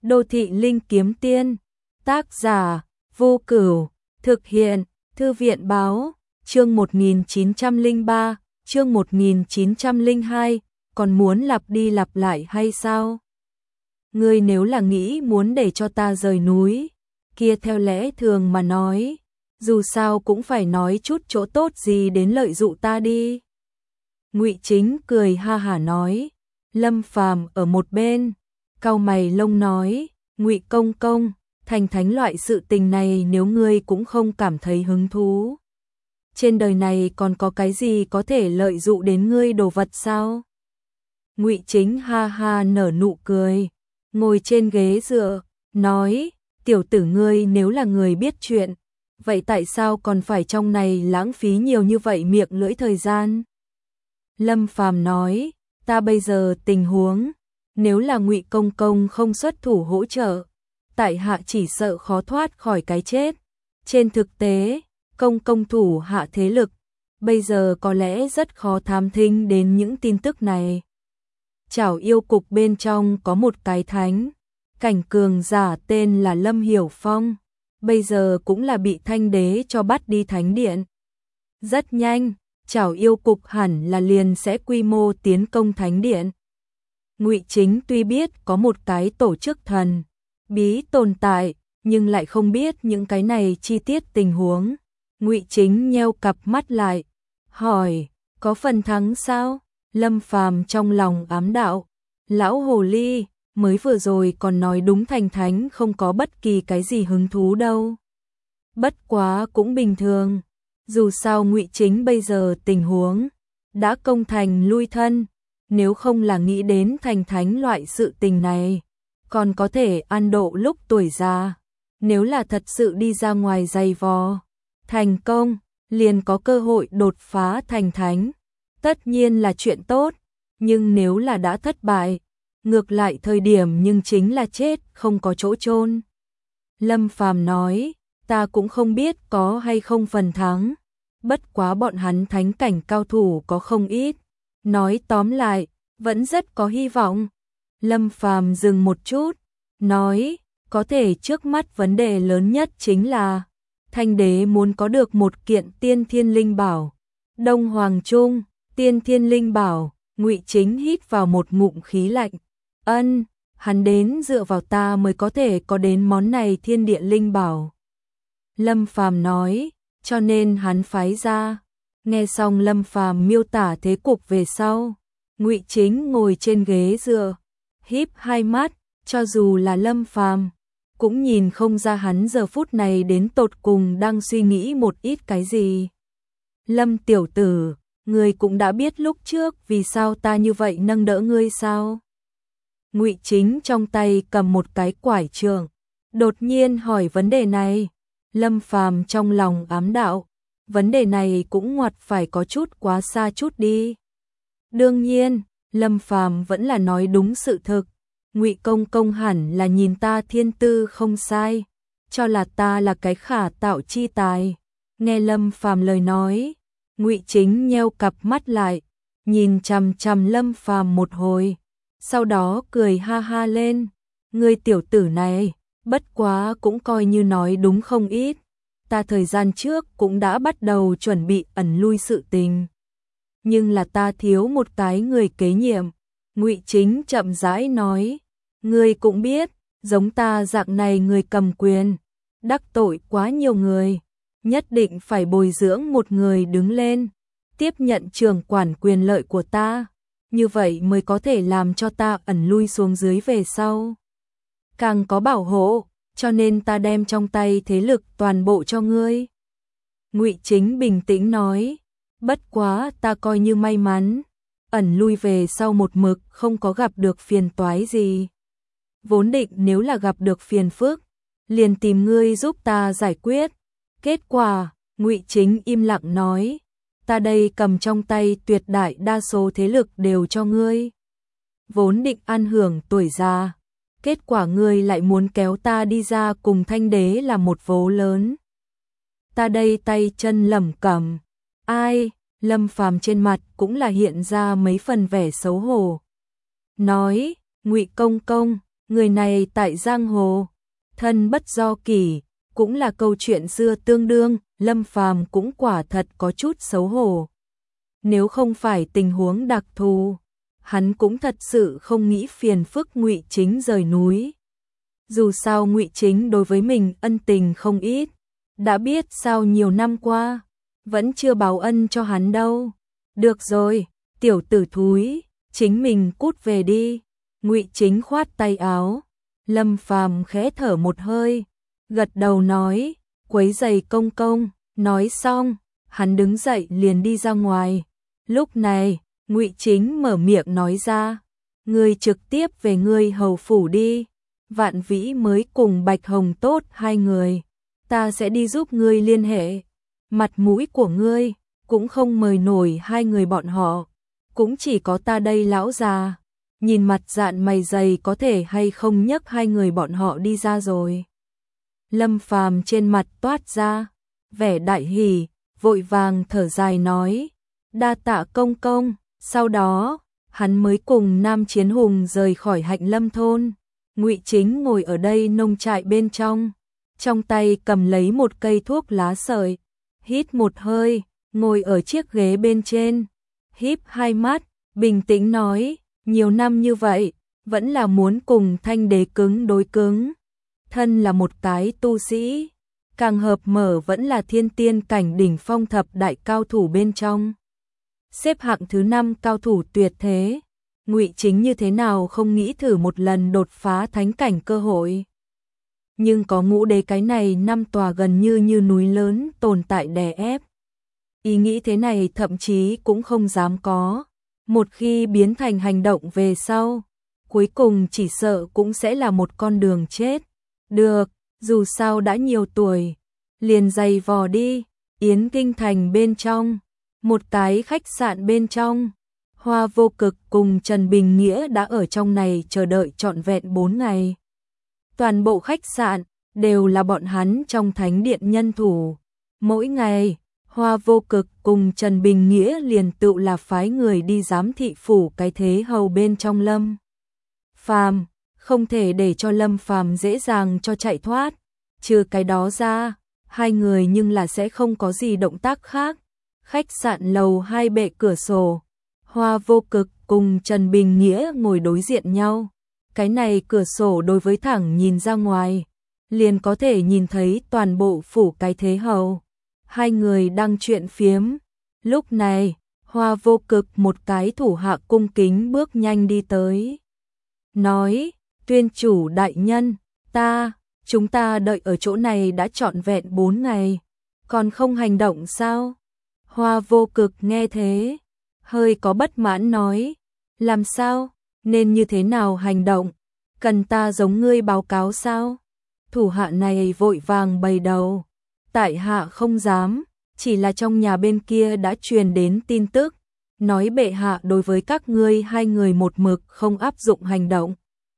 Đô thị linh kiếm tiên, tác giả Vô Cửu, thực hiện Thư viện báo, chương 1903, chương 1902, còn muốn lặp đi lặp lại hay sao? Ngươi nếu là nghĩ muốn để cho ta rời núi, kia theo lẽ thường mà nói, dù sao cũng phải nói chút chỗ tốt gì đến lợi dụ ta đi. Ngụy Chính cười ha hả nói. Lâm Phàm ở một bên, cau mày lông nói, Ngụy công công, thành thánh loại sự tình này nếu ngươi cũng không cảm thấy hứng thú. Trên đời này còn có cái gì có thể lợi dụ đến ngươi đồ vật sao? Ngụy Chính ha ha nở nụ cười, ngồi trên ghế dựa, nói, tiểu tử ngươi nếu là người biết chuyện, vậy tại sao còn phải trong này lãng phí nhiều như vậy miệng lưỡi thời gian? Lâm Phàm nói, ta bây giờ tình huống, nếu là Ngụy công công không xuất thủ hỗ trợ, tại hạ chỉ sợ khó thoát khỏi cái chết. Trên thực tế, công công thủ hạ thế lực, bây giờ có lẽ rất khó thám thính đến những tin tức này. Chảo yêu cục bên trong có một cái thánh cảnh cường giả tên là Lâm Hiểu Phong, bây giờ cũng là bị Thanh Đế cho bắt đi thánh điện. Rất nhanh, Chảo yêu cục hẳn là liền sẽ quy mô tiến công thánh điện. Ngụy Chính tuy biết có một cái tổ chức thần bí tồn tại, nhưng lại không biết những cái này chi tiết tình huống. Ngụy Chính nheo cặp mắt lại, hỏi, có phần thắng sao? Lâm Phàm trong lòng ám đạo, lão hồ ly, mới vừa rồi còn nói đúng thành thánh không có bất kỳ cái gì hứng thú đâu. Bất quá cũng bình thường, dù sao Ngụy Chính bây giờ tình huống đã công thành lui thân, nếu không là nghĩ đến thành thánh loại sự tình này, còn có thể an độ lúc tuổi già, nếu là thật sự đi ra ngoài giày vò, thành công, liền có cơ hội đột phá thành thánh, tất nhiên là chuyện tốt, nhưng nếu là đã thất bại, ngược lại thời điểm nhưng chính là chết không có chỗ chôn. Lâm Phàm nói, ta cũng không biết có hay không phần thắng, bất quá bọn hắn thánh cảnh cao thủ có không ít, nói tóm lại, vẫn rất có hy vọng. Lâm Phàm dừng một chút, nói, có thể trước mắt vấn đề lớn nhất chính là Thanh Đế muốn có được một kiện tiên thiên linh bảo. Đông Hoàng Trung, tiên thiên linh bảo, Ngụy Chính hít vào một ngụm khí lạnh. Ân, hắn đến dựa vào ta mới có thể có đến món này thiên địa linh bảo. Lâm Phàm nói, cho nên hắn phái ra. Nghe xong Lâm Phàm miêu tả thế cục về sau, Ngụy Chính ngồi trên ghế dựa, híp hai mắt, cho dù là Lâm Phàm cũng nhìn không ra hắn giờ phút này đến tột cùng đang suy nghĩ một ít cái gì. Lâm tiểu tử, ngươi cũng đã biết lúc trước vì sao ta như vậy nâng đỡ ngươi sao? Ngụy Chính trong tay cầm một cái quải trượng, đột nhiên hỏi vấn đề này. Lâm Phàm trong lòng ám đạo, vấn đề này cũng ngoặt phải có chút quá xa chút đi. Đương nhiên, Lâm Phàm vẫn là nói đúng sự thực. Ngụy công công hẳn là nhìn ta thiên tư không sai, cho là ta là cái khả tạo chi tài. Nghe Lâm Phàm lời nói, Ngụy Chính nheo cặp mắt lại, nhìn chằm chằm Lâm Phàm một hồi, sau đó cười ha ha lên, ngươi tiểu tử này, bất quá cũng coi như nói đúng không ít. Ta thời gian trước cũng đã bắt đầu chuẩn bị ẩn lui sự tình, nhưng là ta thiếu một cái người kế nhiệm. Ngụy Chính chậm rãi nói, ngươi cũng biết, giống ta dạng này người cầm quyền, đắc tội quá nhiều người, nhất định phải bồi dưỡng một người đứng lên, tiếp nhận trưởng quản quyền lợi của ta, như vậy mới có thể làm cho ta ẩn lui xuống dưới về sau. Càng có bảo hộ, cho nên ta đem trong tay thế lực toàn bộ cho ngươi. Ngụy Chính bình tĩnh nói, bất quá ta coi như may mắn, ẩn lui về sau một mực không có gặp được phiền toái gì. Vốn định nếu là gặp được phiền phức, liền tìm ngươi giúp ta giải quyết. Kết quả, Ngụy Chính im lặng nói, ta đây cầm trong tay tuyệt đại đa số thế lực đều cho ngươi. Vốn định ăn hưởng tuổi già, kết quả ngươi lại muốn kéo ta đi ra cùng Thanh Đế là một vố lớn. Ta đây tay chân lẩm cẩm, ai? Lâm Phàm trên mặt cũng là hiện ra mấy phần vẻ xấu hổ. Nói, Ngụy công công, Người này tại giang hồ, thân bất do kỷ, cũng là câu chuyện xưa tương đương, Lâm Phàm cũng quả thật có chút xấu hổ. Nếu không phải tình huống đặc thù, hắn cũng thật sự không nghĩ phiền phức Ngụy Chính rời núi. Dù sao Ngụy Chính đối với mình ân tình không ít, đã biết sao nhiều năm qua, vẫn chưa báo ân cho hắn đâu. Được rồi, tiểu tử thúi, chính mình cút về đi. Ngụy Chính khoát tay áo, Lâm Phàm khẽ thở một hơi, gật đầu nói, quấy giày công công. Nói xong, hắn đứng dậy liền đi ra ngoài. Lúc này, Ngụy Chính mở miệng nói ra, ngươi trực tiếp về ngươi hầu phủ đi. Vạn Vĩ mới cùng Bạch Hồng tốt hai người, ta sẽ đi giúp ngươi liên hệ. Mặt mũi của ngươi cũng không mời nổi hai người bọn họ, cũng chỉ có ta đây lão già. Nhìn mặt dạn mày dày có thể hay không nhấc hai người bọn họ đi ra rồi. Lâm Phàm trên mặt toát ra vẻ đại hỉ, vội vàng thở dài nói, đa tạ công công. Sau đó, hắn mới cùng Nam Chiến Hùng rời khỏi Hạnh Lâm thôn. Ngụy Chính ngồi ở đây nông trại bên trong tay cầm lấy một cây thuốc lá sợi, hít một hơi, ngồi ở chiếc ghế bên trên, híp hai mắt, bình tĩnh nói, nhiều năm như vậy, vẫn là muốn cùng Thanh Đế cứng đối cứng. Thân là một cái tu sĩ, càng hợp mở vẫn là thiên tiên cảnh đỉnh phong thập đại cao thủ bên trong. Xếp hạng thứ 5 cao thủ tuyệt thế. Ngụy Chính như thế nào không nghĩ thử một lần đột phá thánh cảnh cơ hội. Nhưng có Ngũ Đế cái này 5 tòa gần như núi lớn tồn tại đè ép. Ý nghĩ thế này thậm chí cũng không dám có. Một khi biến thành hành động về sau, cuối cùng chỉ sợ cũng sẽ là một con đường chết. Được, dù sao đã nhiều tuổi, liền dày vò đi. Yến Kinh Thành bên trong, một cái khách sạn bên trong, Hoa Vô Cực cùng Trần Bình Nghĩa đã ở trong này chờ đợi trọn vẹn 4 ngày. Toàn bộ khách sạn đều là bọn hắn trong thánh điện nhân thủ. Mỗi ngày, Hoa Vô Cực cùng Trần Bình Nghĩa liền tự là phái người đi giám thị phủ cái thế hầu bên trong Lâm Phàm, không thể để cho Lâm Phàm dễ dàng cho chạy thoát. Trừ cái đó ra, hai người nhưng là sẽ không có gì động tác khác. Khách sạn lầu 2 bệ cửa sổ, Hoa Vô Cực cùng Trần Bình Nghĩa ngồi đối diện nhau. Cái này cửa sổ đối với thẳng nhìn ra ngoài, liền có thể nhìn thấy toàn bộ phủ cái thế hầu. Hai người đang chuyện phiếm. Lúc này, Hoa Vô Cực một cái thủ hạ cung kính bước nhanh đi tới. Nói, tuyên chủ đại nhân, chúng ta đợi ở chỗ này đã trọn vẹn 4 ngày, còn không hành động sao? Hoa Vô Cực nghe thế, hơi có bất mãn nói, làm sao, nên như thế nào hành động, cần ta giống ngươi báo cáo sao? Thủ hạ này vội vàng bày đầu, tại hạ không dám, chỉ là trong nhà bên kia đã truyền đến tin tức, nói bệ hạ đối với các ngươi hai người một mực không áp dụng hành động.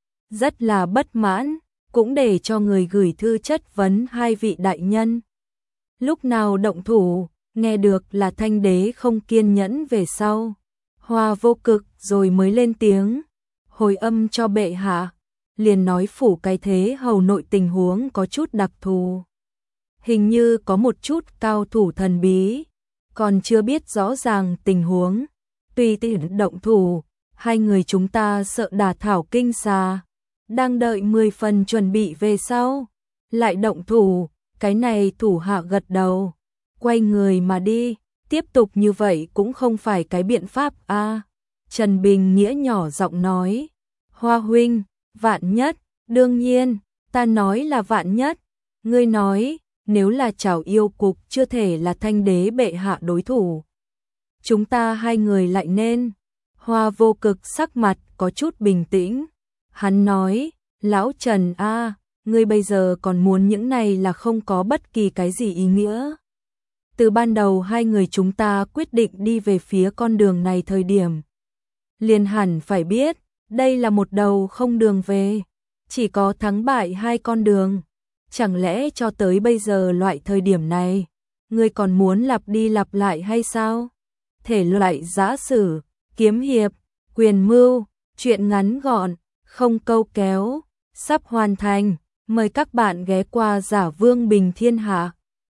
Rất là bất mãn, cũng để cho người gửi thư chất vấn hai vị đại nhân. Lúc nào động thủ, nghe được là Thanh Đế không kiên nhẫn về sau. Hoa Vô Cực rồi mới lên tiếng, hồi âm cho bệ hạ, liền nói phủ cái thế hầu nội tình huống có chút đặc thù. Hình như có một chút cao thủ thần bí, còn chưa biết rõ ràng tình huống. Tùy tiện động thủ, hai người chúng ta sợ đả thảo kinh xà, đang đợi 10 phần chuẩn bị về sau, lại động thủ. Cái này thủ hạ gật đầu, quay người mà đi. Tiếp tục như vậy cũng không phải cái biện pháp a. Trần Bình Nghĩa nhỏ giọng nói, Hoa huynh, vạn nhất, đương nhiên, ta nói là vạn nhất. Ngươi nói, nếu là Trảo Yêu Cục chưa thể là Thanh Đế bệ hạ đối thủ, chúng ta hai người lại nên. Hoa Vô Cực sắc mặt có chút bình tĩnh. Hắn nói, lão Trần a, ngươi bây giờ còn muốn những này là không có bất kỳ cái gì ý nghĩa. Từ ban đầu hai người chúng ta quyết định đi về phía con đường này thời điểm, liền hẳn phải biết, đây là một đầu không đường về, chỉ có thắng bại hai con đường. Chẳng lẽ cho tới bây giờ loại thời điểm này, ngươi còn muốn lặp đi lặp lại hay sao? Thể loại giã sử, kiếm hiệp, quyền mưu, chuyện ngắn gọn, không câu kéo, sắp hoàn thành. Mời các bạn ghé qua Giả Vương Bình Thiên Hạ.